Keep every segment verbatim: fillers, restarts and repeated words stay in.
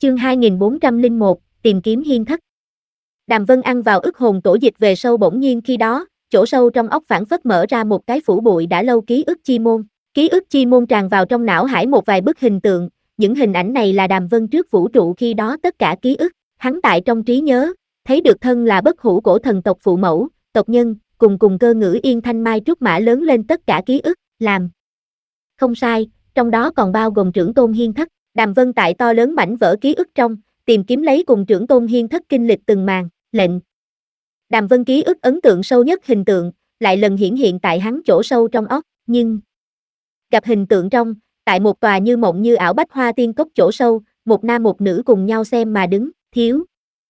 Chương hai nghìn bốn trăm lẻ một, tìm kiếm Hiên Thất. Đàm Vân ăn vào ức hồn tổ dịch về sâu bỗng nhiên khi đó, chỗ sâu trong óc phảng phất mở ra một cái phủ bụi đã lâu ký ức chi môn. Ký ức chi môn tràn vào trong não hải một vài bức hình tượng, những hình ảnh này là Đàm Vân trước vũ trụ khi đó tất cả ký ức, hắn tại trong trí nhớ, thấy được thân là bất hủ cổ thần tộc phụ mẫu, tộc nhân, cùng cùng cơ ngữ yên thanh mai trúc mã lớn lên tất cả ký ức, làm. Không sai, trong đó còn bao gồm trưởng tôn Hiên Thất. Đàm Vân tại to lớn mảnh vỡ ký ức trong, tìm kiếm lấy cùng trưởng tôn Hiên Thất kinh lịch từng màn, lệnh. Đàm Vân ký ức ấn tượng sâu nhất hình tượng, lại lần hiển hiện tại hắn chỗ sâu trong óc, nhưng gặp hình tượng trong, tại một tòa như mộng như ảo bách hoa tiên cốc chỗ sâu, một nam một nữ cùng nhau xem mà đứng, thiếu.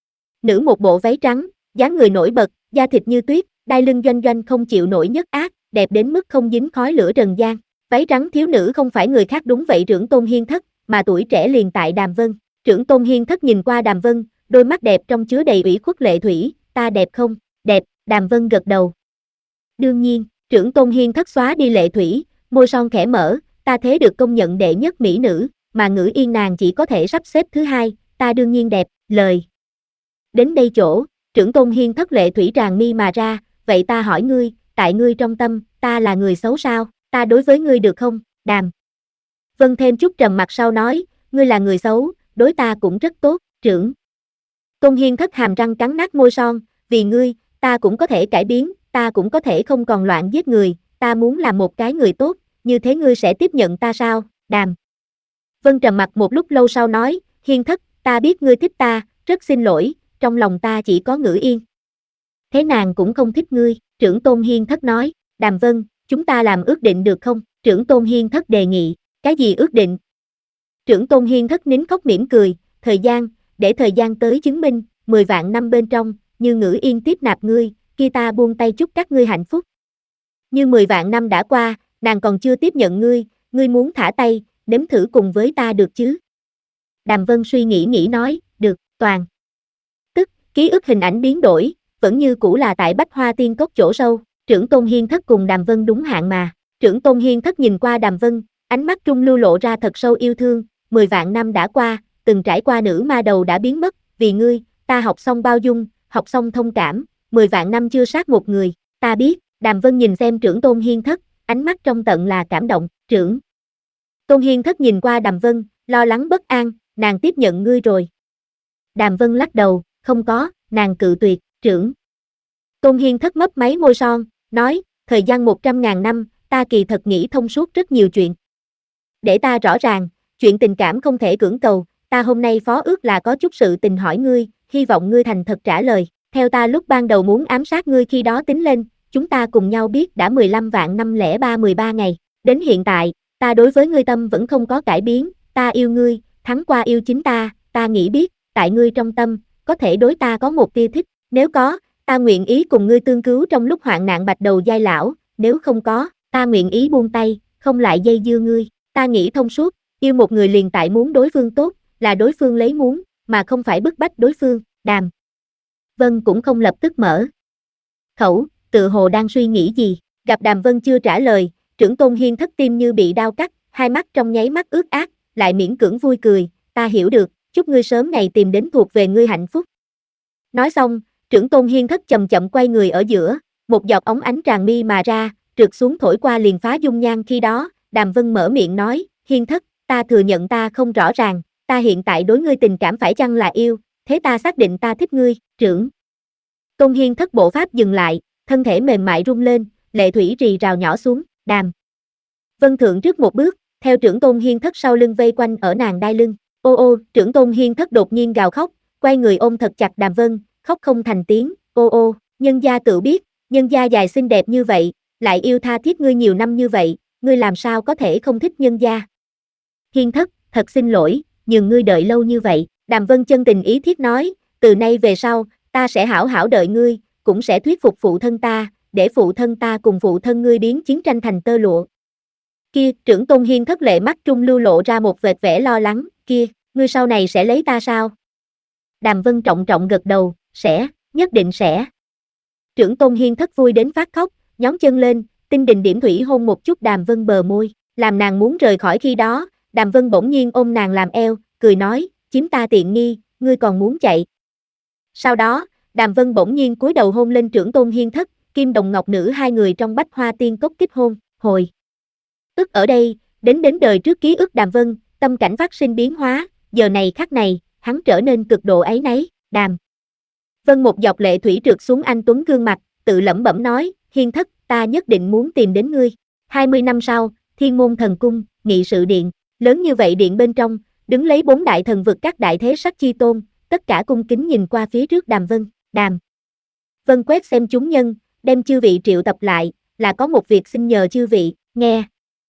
Nữ một bộ váy trắng, dáng người nổi bật, da thịt như tuyết, đai lưng doanh doanh không chịu nổi nhất ác, đẹp đến mức không dính khói lửa trần gian. Váy trắng thiếu nữ không phải người khác đúng vậy trưởng tôn Hiên Thất, mà tuổi trẻ liền tại Đàm Vân. Trưởng tôn Hiên Thất nhìn qua Đàm Vân, đôi mắt đẹp trong chứa đầy ủy khuất lệ thủy, ta đẹp không? Đẹp, Đàm Vân gật đầu. Đương nhiên, trưởng tôn Hiên Thất xóa đi lệ thủy, môi son khẽ mở, ta thế được công nhận đệ nhất mỹ nữ, mà Ngữ Yên nàng chỉ có thể sắp xếp thứ hai, ta đương nhiên đẹp, lời. Đến đây chỗ, trưởng tôn Hiên Thất lệ thủy tràn mi mà ra, vậy ta hỏi ngươi, tại ngươi trong tâm, ta là người xấu sao, ta đối với ngươi được không? Đàm Vân thêm chút trầm mặt sau nói, ngươi là người xấu, đối ta cũng rất tốt, trưởng tôn Hiên Thất hàm răng cắn nát môi son, vì ngươi, ta cũng có thể cải biến, ta cũng có thể không còn loạn giết người, ta muốn làm một cái người tốt, như thế ngươi sẽ tiếp nhận ta sao? Đàm Vân trầm mặt một lúc lâu sau nói, Hiên Thất, ta biết ngươi thích ta, rất xin lỗi, trong lòng ta chỉ có Ngữ Yên. Thế nàng cũng không thích ngươi, trưởng tôn Hiên Thất nói, Đàm Vân, chúng ta làm ước định được không? Trưởng tôn Hiên Thất đề nghị, cái gì ước định? Trưởng tôn Hiên Thất nín khóc mỉm cười, thời gian, để thời gian tới chứng minh, mười vạn năm bên trong, như Ngữ Yên tiếp nạp ngươi, kia ta buông tay chúc các ngươi hạnh phúc. Như mười vạn năm đã qua, nàng còn chưa tiếp nhận ngươi, ngươi muốn thả tay, nếm thử cùng với ta được chứ? Đàm Vân suy nghĩ nghĩ nói, được, toàn. Tức, ký ức hình ảnh biến đổi, vẫn như cũ là tại Bách Hoa Tiên Cốc chỗ sâu, trưởng tôn Hiên Thất cùng Đàm Vân đúng hạn mà. Trưởng tôn Hiên Thất nhìn qua Đàm Vân, ánh mắt trung lưu lộ ra thật sâu yêu thương, mười vạn năm đã qua, từng trải qua nữ ma đầu đã biến mất, vì ngươi, ta học xong bao dung, học xong thông cảm, mười vạn năm chưa sát một người, ta biết, Đàm Vân nhìn xem trưởng tôn Hiên Thất, ánh mắt trong tận là cảm động, trưởng tôn Hiên Thất nhìn qua Đàm Vân, lo lắng bất an, nàng tiếp nhận ngươi rồi. Đàm Vân lắc đầu, không có, nàng cự tuyệt, trưởng tôn Hiên Thất mấp máy môi son, nói, thời gian một trăm ngàn năm, ta kỳ thật nghĩ thông suốt rất nhiều chuyện. Để ta rõ ràng, chuyện tình cảm không thể cưỡng cầu, ta hôm nay phó ước là có chút sự tình hỏi ngươi, hy vọng ngươi thành thật trả lời, theo ta lúc ban đầu muốn ám sát ngươi khi đó tính lên, chúng ta cùng nhau biết đã mười lăm vạn năm lẻ ba mười ba ngày, đến hiện tại, ta đối với ngươi tâm vẫn không có cải biến, ta yêu ngươi, thắng qua yêu chính ta, ta nghĩ biết, tại ngươi trong tâm, có thể đối ta có một tia thích, nếu có, ta nguyện ý cùng ngươi tương cứu trong lúc hoạn nạn bạch đầu giai lão, nếu không có, ta nguyện ý buông tay, không lại dây dưa ngươi, ta nghĩ thông suốt, yêu một người liền tại muốn đối phương tốt, là đối phương lấy muốn, mà không phải bức bách đối phương, Đàm Vân cũng không lập tức mở khẩu, tự hồ đang suy nghĩ gì, gặp Đàm Vân chưa trả lời, trưởng tôn Hiên Thất tim như bị đau cắt, hai mắt trong nháy mắt ướt át, lại miễn cưỡng vui cười, ta hiểu được, chúc ngươi sớm ngày tìm đến thuộc về ngươi hạnh phúc. Nói xong, trưởng tôn Hiên Thất chậm chậm quay người ở giữa, một giọt ống ánh tràn mi mà ra, trượt xuống thổi qua liền phá dung nhan khi đó, Đàm Vân mở miệng nói, Hiên Thất, ta thừa nhận ta không rõ ràng, ta hiện tại đối ngươi tình cảm phải chăng là yêu, thế ta xác định ta thích ngươi, trưởng tôn Hiên Thất bộ pháp dừng lại, thân thể mềm mại rung lên, lệ thủy rì rào nhỏ xuống, Đàm Vân thượng trước một bước, theo trưởng tôn Hiên Thất sau lưng vây quanh ở nàng đai lưng, ô ô, trưởng tôn Hiên Thất đột nhiên gào khóc, quay người ôm thật chặt Đàm Vân, khóc không thành tiếng, ô ô, nhân gia tự biết, nhân gia dài xinh đẹp như vậy, lại yêu tha thiết ngươi nhiều năm như vậy, ngươi làm sao có thể không thích nhân gia. Hiên Thất, thật xin lỗi, nhường ngươi đợi lâu như vậy, Đàm Vân chân tình ý thiết nói, từ nay về sau, ta sẽ hảo hảo đợi ngươi, cũng sẽ thuyết phục phụ thân ta, để phụ thân ta cùng phụ thân ngươi biến chiến tranh thành tơ lụa. Kia, trưởng tôn Hiên Thất lệ mắt trung lưu lộ ra một vệt vẻ lo lắng, kia, ngươi sau này sẽ lấy ta sao? Đàm Vân trọng trọng gật đầu, sẽ, nhất định sẽ. Trưởng tôn Hiên Thất vui đến phát khóc, nhón chân lên, tinh đình điểm thủy hôn một chút Đàm Vân bờ môi, làm nàng muốn rời khỏi khi đó, Đàm Vân bỗng nhiên ôm nàng làm eo, cười nói, chiếm ta tiện nghi, ngươi còn muốn chạy. Sau đó, Đàm Vân bỗng nhiên cúi đầu hôn lên trưởng tôn hiên thất, Kim Đồng Ngọc Nữ hai người trong Bách Hoa Tiên Cốc kích hôn, hồi. Ức ở đây, đến đến đời trước ký ức Đàm Vân, tâm cảnh phát sinh biến hóa, giờ này khắc này, hắn trở nên cực độ áy náy, Đàm Vân một giọt lệ thủy trượt xuống anh tuấn gương mặt, tự lẩm bẩm nói, hiên thất, ta nhất định muốn tìm đến ngươi. hai mươi năm sau, Thiên Môn Thần Cung, nghị sự điện, lớn như vậy điện bên trong, đứng lấy bốn đại thần vực các đại thế sắc chi tôn, tất cả cung kính nhìn qua phía trước Đàm Vân, Đàm Vân quét xem chúng nhân, đem chư vị triệu tập lại, là có một việc xin nhờ chư vị, nghe.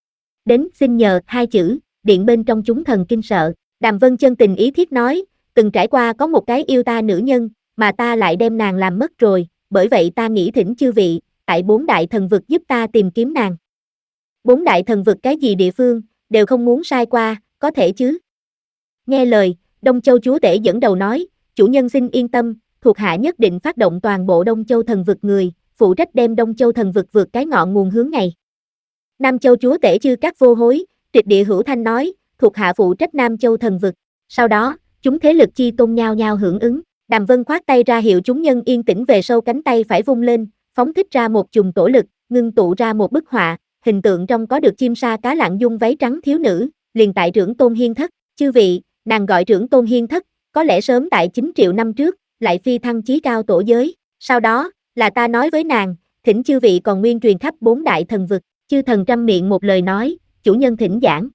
Đến xin nhờ hai chữ, điện bên trong chúng thần kinh sợ, Đàm Vân chân tình ý thiết nói, từng trải qua có một cái yêu ta nữ nhân, mà ta lại đem nàng làm mất rồi, bởi vậy ta nghĩ thỉnh chư vị, tại bốn đại thần vực giúp ta tìm kiếm nàng. Bốn đại thần vực cái gì địa phương, đều không muốn sai qua, có thể chứ. Nghe lời, Đông Châu chúa tể dẫn đầu nói, chủ nhân xin yên tâm, thuộc hạ nhất định phát động toàn bộ Đông Châu thần vực người, phụ trách đem Đông Châu thần vực vượt cái ngọn nguồn hướng này. Nam Châu chúa tể Chư Các vô hối, Trịch Địa Hữu Thanh nói, thuộc hạ phụ trách Nam Châu thần vực. Sau đó, chúng thế lực chi tôn nhao nhao hưởng ứng. Đàm Vân khoát tay ra hiệu chúng nhân yên tĩnh về sau, cánh tay phải vung lên, phóng thích ra một chùm tổ lực, ngưng tụ ra một bức họa, hình tượng trong có được chim sa cá lặn dung váy trắng thiếu nữ, liền tại trưởng tôn hiên thất. Chư vị, nàng gọi trưởng tôn hiên thất, có lẽ sớm tại chín triệu năm trước, lại phi thăng chí cao tổ giới. Sau đó, là ta nói với nàng, thỉnh chư vị còn nguyên truyền khắp bốn đại thần vực. Chư thần trăm miệng một lời nói, chủ nhân thỉnh giảng.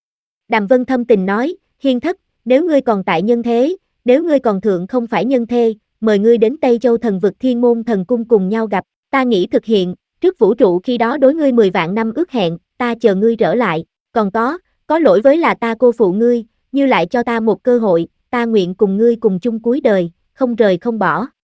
Đàm Vân thâm tình nói, hiên thất, nếu ngươi còn tại nhân thế, nếu ngươi còn thượng không phải nhân thê, mời ngươi đến Tây Châu thần vực Thiên Môn Thần Cung cùng nhau gặp, ta nghĩ thực hiện, trước vũ trụ khi đó đối ngươi mười vạn năm ước hẹn, ta chờ ngươi trở lại, còn có, có lỗi với là ta cô phụ ngươi, như lại cho ta một cơ hội, ta nguyện cùng ngươi cùng chung cuối đời, không rời không bỏ.